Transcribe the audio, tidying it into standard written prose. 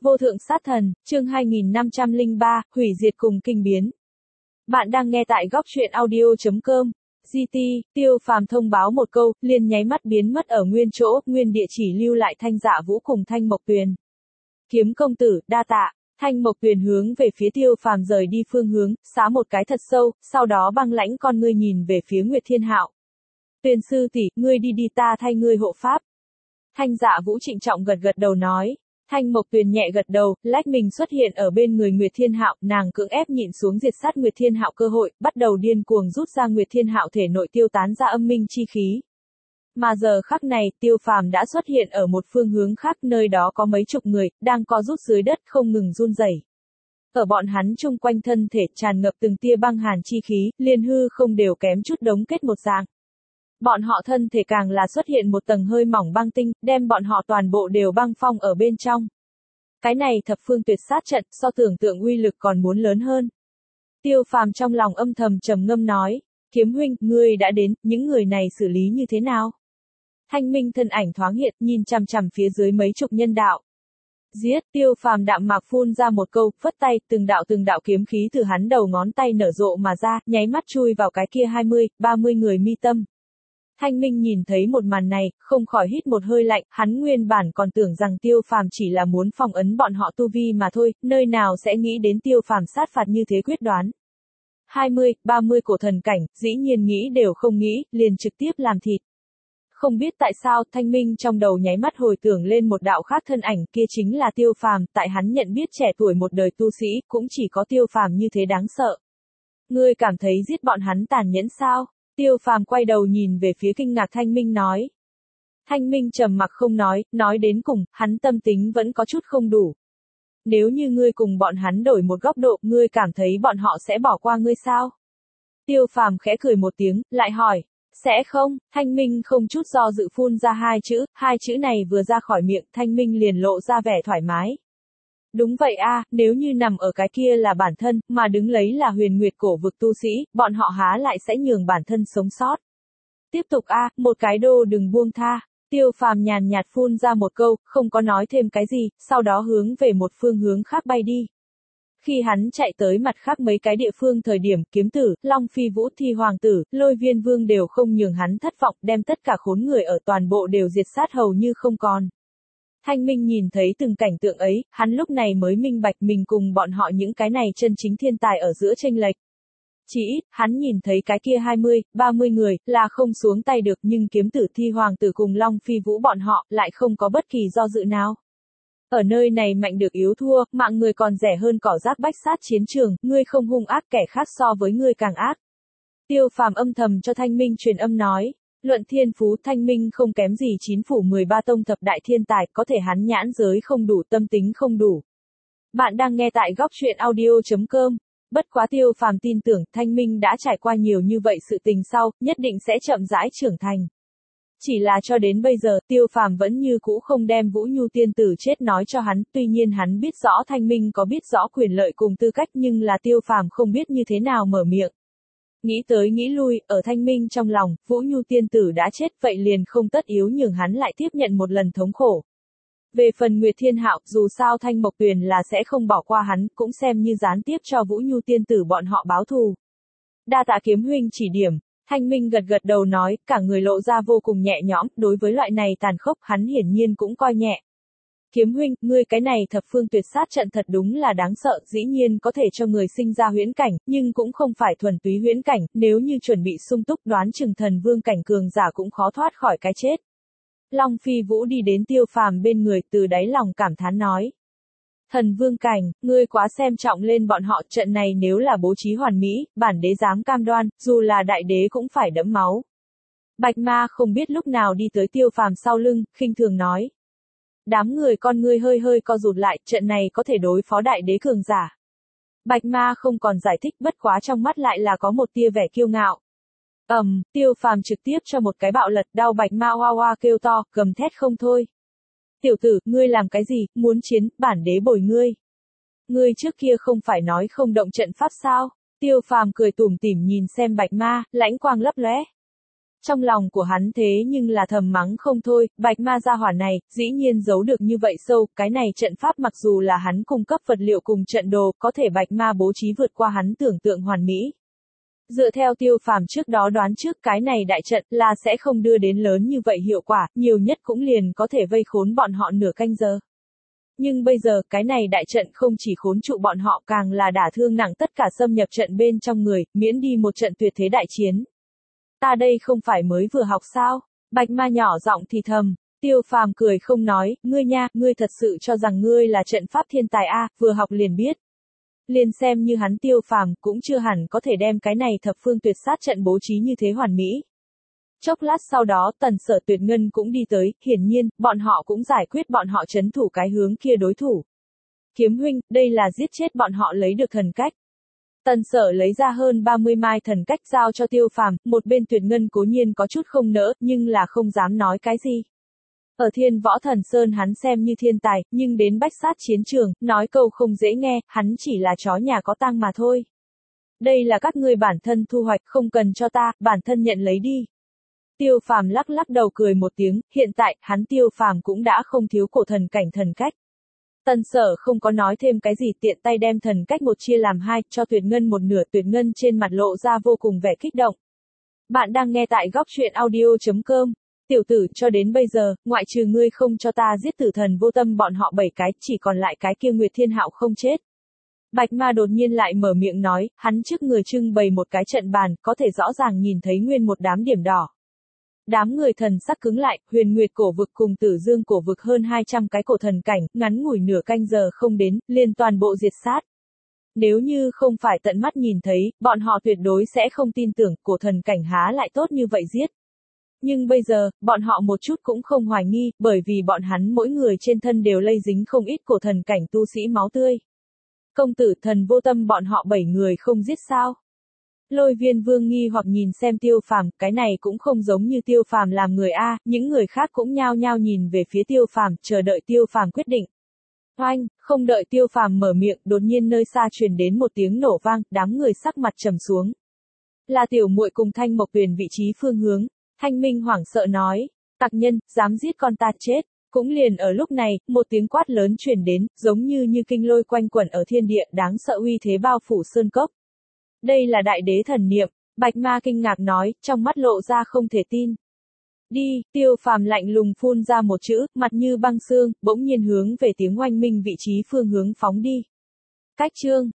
Vô thượng sát thần, chương 2503, hủy diệt cùng kinh biến. Bạn đang nghe tại góc truyện audio.com. GT, Tiêu Phàm thông báo một câu, liền nháy mắt biến mất ở nguyên chỗ, nguyên địa chỉ lưu lại Thanh Dạ Vũ cùng Thanh Mộc Tuyền. Kiếm công tử, đa tạ. Thanh Mộc Tuyền hướng về phía Tiêu Phàm rời đi phương hướng, xá một cái thật sâu, sau đó băng lãnh con ngươi nhìn về phía Nguyệt Thiên Hạo. Tuyền sư tỷ, ngươi đi đi, ta thay ngươi hộ pháp. Thanh Dạ Vũ trịnh trọng gật gật đầu nói. Thanh Mộc Tuyền nhẹ gật đầu, lách mình xuất hiện ở bên người Nguyệt Thiên Hạo, nàng cưỡng ép nhịn xuống diệt sát Nguyệt Thiên Hạo cơ hội, bắt đầu điên cuồng rút ra Nguyệt Thiên Hạo thể nội tiêu tán ra âm minh chi khí. Mà giờ khắc này, Tiêu Phàm đã xuất hiện ở một phương hướng khác, nơi đó có mấy chục người, đang co rút dưới đất không ngừng run rẩy. Ở bọn hắn chung quanh thân thể tràn ngập từng tia băng hàn chi khí, liên hư không đều kém chút đống kết một dạng. Bọn họ thân thể càng là xuất hiện một tầng hơi mỏng băng tinh, đem bọn họ toàn bộ đều băng phong ở bên trong. Cái này thập phương tuyệt sát trận, so tưởng tượng uy lực còn muốn lớn hơn. Tiêu Phàm trong lòng âm thầm trầm ngâm nói, Kiếm huynh, ngươi đã đến, những người này xử lý như thế nào? Thanh minh thân ảnh thoáng hiện, nhìn chằm chằm phía dưới mấy chục nhân đạo. Giết, Tiêu Phàm đạm mạc phun ra một câu, phất tay, từng đạo kiếm khí từ hắn đầu ngón tay nở rộ mà ra, nháy mắt chui vào cái kia 20-30 người mi tâm. Thanh Minh nhìn thấy một màn này, không khỏi hít một hơi lạnh, hắn nguyên bản còn tưởng rằng Tiêu Phàm chỉ là muốn phong ấn bọn họ tu vi mà thôi, nơi nào sẽ nghĩ đến Tiêu Phàm sát phạt như thế quyết đoán. 20-30 cổ thần cảnh, dĩ nhiên nghĩ đều không nghĩ, liền trực tiếp làm thịt. Không biết tại sao, Thanh Minh trong đầu nháy mắt hồi tưởng lên một đạo khác thân ảnh, kia chính là Tiêu Phàm, tại hắn nhận biết trẻ tuổi một đời tu sĩ, cũng chỉ có Tiêu Phàm như thế đáng sợ. Ngươi cảm thấy giết bọn hắn tàn nhẫn sao? Tiêu Phàm quay đầu nhìn về phía kinh ngạc Thanh Minh nói. Thanh Minh trầm mặc không nói đến cùng, hắn tâm tính vẫn có chút không đủ. Nếu như ngươi cùng bọn hắn đổi một góc độ, ngươi cảm thấy bọn họ sẽ bỏ qua ngươi sao? Tiêu Phàm khẽ cười một tiếng, lại hỏi, sẽ không? Thanh Minh không chút do dự phun ra hai chữ này vừa ra khỏi miệng, Thanh Minh liền lộ ra vẻ thoải mái. Đúng vậy a, nếu như nằm ở cái kia là bản thân, mà đứng lấy là Huyền Nguyệt cổ vực tu sĩ, bọn họ há lại sẽ nhường bản thân sống sót. Tiếp tục a, một cái đô đừng buông tha. Tiêu Phàm nhàn nhạt phun ra một câu, không có nói thêm cái gì, sau đó hướng về một phương hướng khác bay đi. Khi hắn chạy tới mặt khác mấy cái địa phương thời điểm, Kiếm Tử, Long Phi Vũ Thi Hoàng Tử, Lôi Viên Vương đều không nhường hắn thất vọng, đem tất cả khốn người ở toàn bộ đều diệt sát hầu như không còn. Thanh Minh nhìn thấy từng cảnh tượng ấy, hắn lúc này mới minh bạch mình cùng bọn họ những cái này chân chính thiên tài ở giữa chênh lệch. Chỉ ít, hắn nhìn thấy cái kia 20-30 người, là không xuống tay được, nhưng Kiếm Tử, Thi Hoàng Tử cùng Long Phi Vũ bọn họ, lại không có bất kỳ do dự nào. Ở nơi này mạnh được yếu thua, mạng người còn rẻ hơn cỏ rác bách sát chiến trường, ngươi không hung ác kẻ khác so với ngươi càng ác. Tiêu Phàm âm thầm cho Thanh Minh truyền âm nói. Luận thiên phú, Thanh Minh không kém gì 9 phủ 13 tông thập đại thiên tài, có thể hắn nhãn giới không đủ, tâm tính không đủ. Bạn đang nghe tại góc truyện audio.com. Bất quá Tiêu Phàm tin tưởng, Thanh Minh đã trải qua nhiều như vậy sự tình sau, nhất định sẽ chậm rãi trưởng thành. Chỉ là cho đến bây giờ, Tiêu Phàm vẫn như cũ không đem Vũ Nhu tiên tử chết nói cho hắn, tuy nhiên hắn biết rõ Thanh Minh có biết rõ quyền lợi cùng tư cách, nhưng là Tiêu Phàm không biết như thế nào mở miệng. Nghĩ tới nghĩ lui, ở Thanh Minh trong lòng, Vũ Nhu tiên tử đã chết, vậy liền không tất yếu nhường hắn lại tiếp nhận một lần thống khổ. Về phần Nguyệt Thiên Hạo, dù sao Thanh Mộc Tuyền là sẽ không bỏ qua hắn, cũng xem như gián tiếp cho Vũ Nhu tiên tử bọn họ báo thù. Đa tạ Kiếm huynh chỉ điểm, Thanh Minh gật gật đầu nói, cả người lộ ra vô cùng nhẹ nhõm, đối với loại này tàn khốc, hắn hiển nhiên cũng coi nhẹ. Kiếm huynh, ngươi cái này thập phương tuyệt sát trận thật đúng là đáng sợ, dĩ nhiên có thể cho người sinh ra huyễn cảnh, nhưng cũng không phải thuần túy huyễn cảnh, nếu như chuẩn bị sung túc đoán chừng thần vương cảnh cường giả cũng khó thoát khỏi cái chết. Long Phi Vũ đi đến Tiêu Phàm bên người, từ đáy lòng cảm thán nói. Thần vương cảnh, ngươi quá xem trọng lên bọn họ, trận này nếu là bố trí hoàn mỹ, bản đế dám cam đoan, dù là đại đế cũng phải đẫm máu. Bạch Ma không biết lúc nào đi tới Tiêu Phàm sau lưng, khinh thường nói. Đám người con ngươi hơi co rụt lại, trận này có thể đối phó đại đế cường giả. Bạch Ma không còn giải thích, bất quá trong mắt lại là có một tia vẻ kiêu ngạo. Tiêu Phàm trực tiếp cho một cái bạo lật, đau Bạch Ma hoa hoa kêu to, gầm thét không thôi. Tiểu tử, ngươi làm cái gì, muốn chiến, bản đế bồi ngươi. Ngươi trước kia không phải nói không động trận pháp sao? Tiêu Phàm cười tủm tỉm nhìn xem Bạch Ma, lãnh quang lấp lóe. Trong lòng của hắn thế nhưng là thầm mắng không thôi, bạch ma gia hỏa này, dĩ nhiên giấu được như vậy sâu, cái này trận pháp mặc dù là hắn cung cấp vật liệu cùng trận đồ, có thể bạch ma bố trí vượt qua hắn tưởng tượng hoàn mỹ. Dựa theo Tiêu Phàm trước đó đoán trước cái này đại trận là sẽ không đưa đến lớn như vậy hiệu quả, nhiều nhất cũng liền có thể vây khốn bọn họ nửa canh giờ. Nhưng bây giờ cái này đại trận không chỉ khốn trụ bọn họ càng là đả thương nặng tất cả xâm nhập trận bên trong người, miễn đi một trận tuyệt thế đại chiến. Ta đây không phải mới vừa học sao? Bạch ma nhỏ giọng thì thầm. Tiêu Phàm cười không nói, ngươi nha, ngươi thật sự cho rằng ngươi là trận pháp thiên tài a, vừa học liền biết. Liền xem như hắn Tiêu Phàm cũng chưa hẳn có thể đem cái này thập phương tuyệt sát trận bố trí như thế hoàn mỹ. Chốc lát sau đó Tần Sở Tuyệt Ngân cũng đi tới, hiển nhiên, bọn họ cũng giải quyết bọn họ trấn thủ cái hướng kia đối thủ. Kiếm huynh, đây là giết chết bọn họ lấy được thần cách. Tần Sở lấy ra hơn 30 mai thần cách giao cho Tiêu Phàm, một bên Tuyệt Ngân cố nhiên có chút không nỡ, nhưng là không dám nói cái gì. Ở Thiên Võ Thần Sơn hắn xem như thiên tài, nhưng đến bách sát chiến trường, nói câu không dễ nghe, hắn chỉ là chó nhà có tang mà thôi. Đây là các ngươi bản thân thu hoạch, không cần cho ta, bản thân nhận lấy đi. Tiêu Phàm lắc lắc đầu cười một tiếng, hiện tại, hắn Tiêu Phàm cũng đã không thiếu cổ thần cảnh thần cách. Tần Sở không có nói thêm cái gì, tiện tay đem thần cách một chia làm hai, cho Tuyệt Ngân một nửa. Tuyệt Ngân trên mặt lộ ra vô cùng vẻ kích động. Bạn đang nghe tại góc truyện audio.com. Tiểu tử, cho đến bây giờ, ngoại trừ ngươi không cho ta giết Tử Thần Vô Tâm bọn họ 7 cái, chỉ còn lại cái kia Nguyệt Thiên Hạo không chết. Bạch ma đột nhiên lại mở miệng nói, hắn trước người trưng bày một cái trận bàn, có thể rõ ràng nhìn thấy nguyên một đám điểm đỏ. Đám người thần sắc cứng lại, Huyền Nguyệt cổ vực cùng Tử Dương cổ vực hơn 200 cái cổ thần cảnh, ngắn ngủi nửa canh giờ không đến, liền toàn bộ diệt sát. Nếu như không phải tận mắt nhìn thấy, bọn họ tuyệt đối sẽ không tin tưởng cổ thần cảnh há lại tốt như vậy giết. Nhưng bây giờ, bọn họ một chút cũng không hoài nghi, bởi vì bọn hắn mỗi người trên thân đều lây dính không ít cổ thần cảnh tu sĩ máu tươi. Công tử Thần Vô Tâm bọn họ 7 người không giết sao? Lôi Viên Vương nghi hoặc nhìn xem Tiêu Phàm, cái này cũng không giống như Tiêu Phàm làm người a, những người khác cũng nhao nhao nhìn về phía Tiêu Phàm, chờ đợi Tiêu Phàm quyết định. Oanh, không đợi Tiêu Phàm mở miệng, đột nhiên nơi xa truyền đến một tiếng nổ vang, đám người sắc mặt trầm xuống. Là Tiểu Muội cùng Thanh Mộc Tuyền vị trí phương hướng. Thanh Minh hoảng sợ nói, tặc nhân, dám giết con ta chết. Cũng liền ở lúc này, một tiếng quát lớn truyền đến, giống như kinh lôi quanh quẩn ở thiên địa, đáng sợ uy thế bao phủ sơn cốc. Đây là đại đế thần niệm, Bạch Ma kinh ngạc nói, trong mắt lộ ra không thể tin. Đi, Tiêu Phàm lạnh lùng phun ra một chữ, mặt như băng xương, bỗng nhiên hướng về tiếng oanh minh vị trí phương hướng phóng đi. Cách chương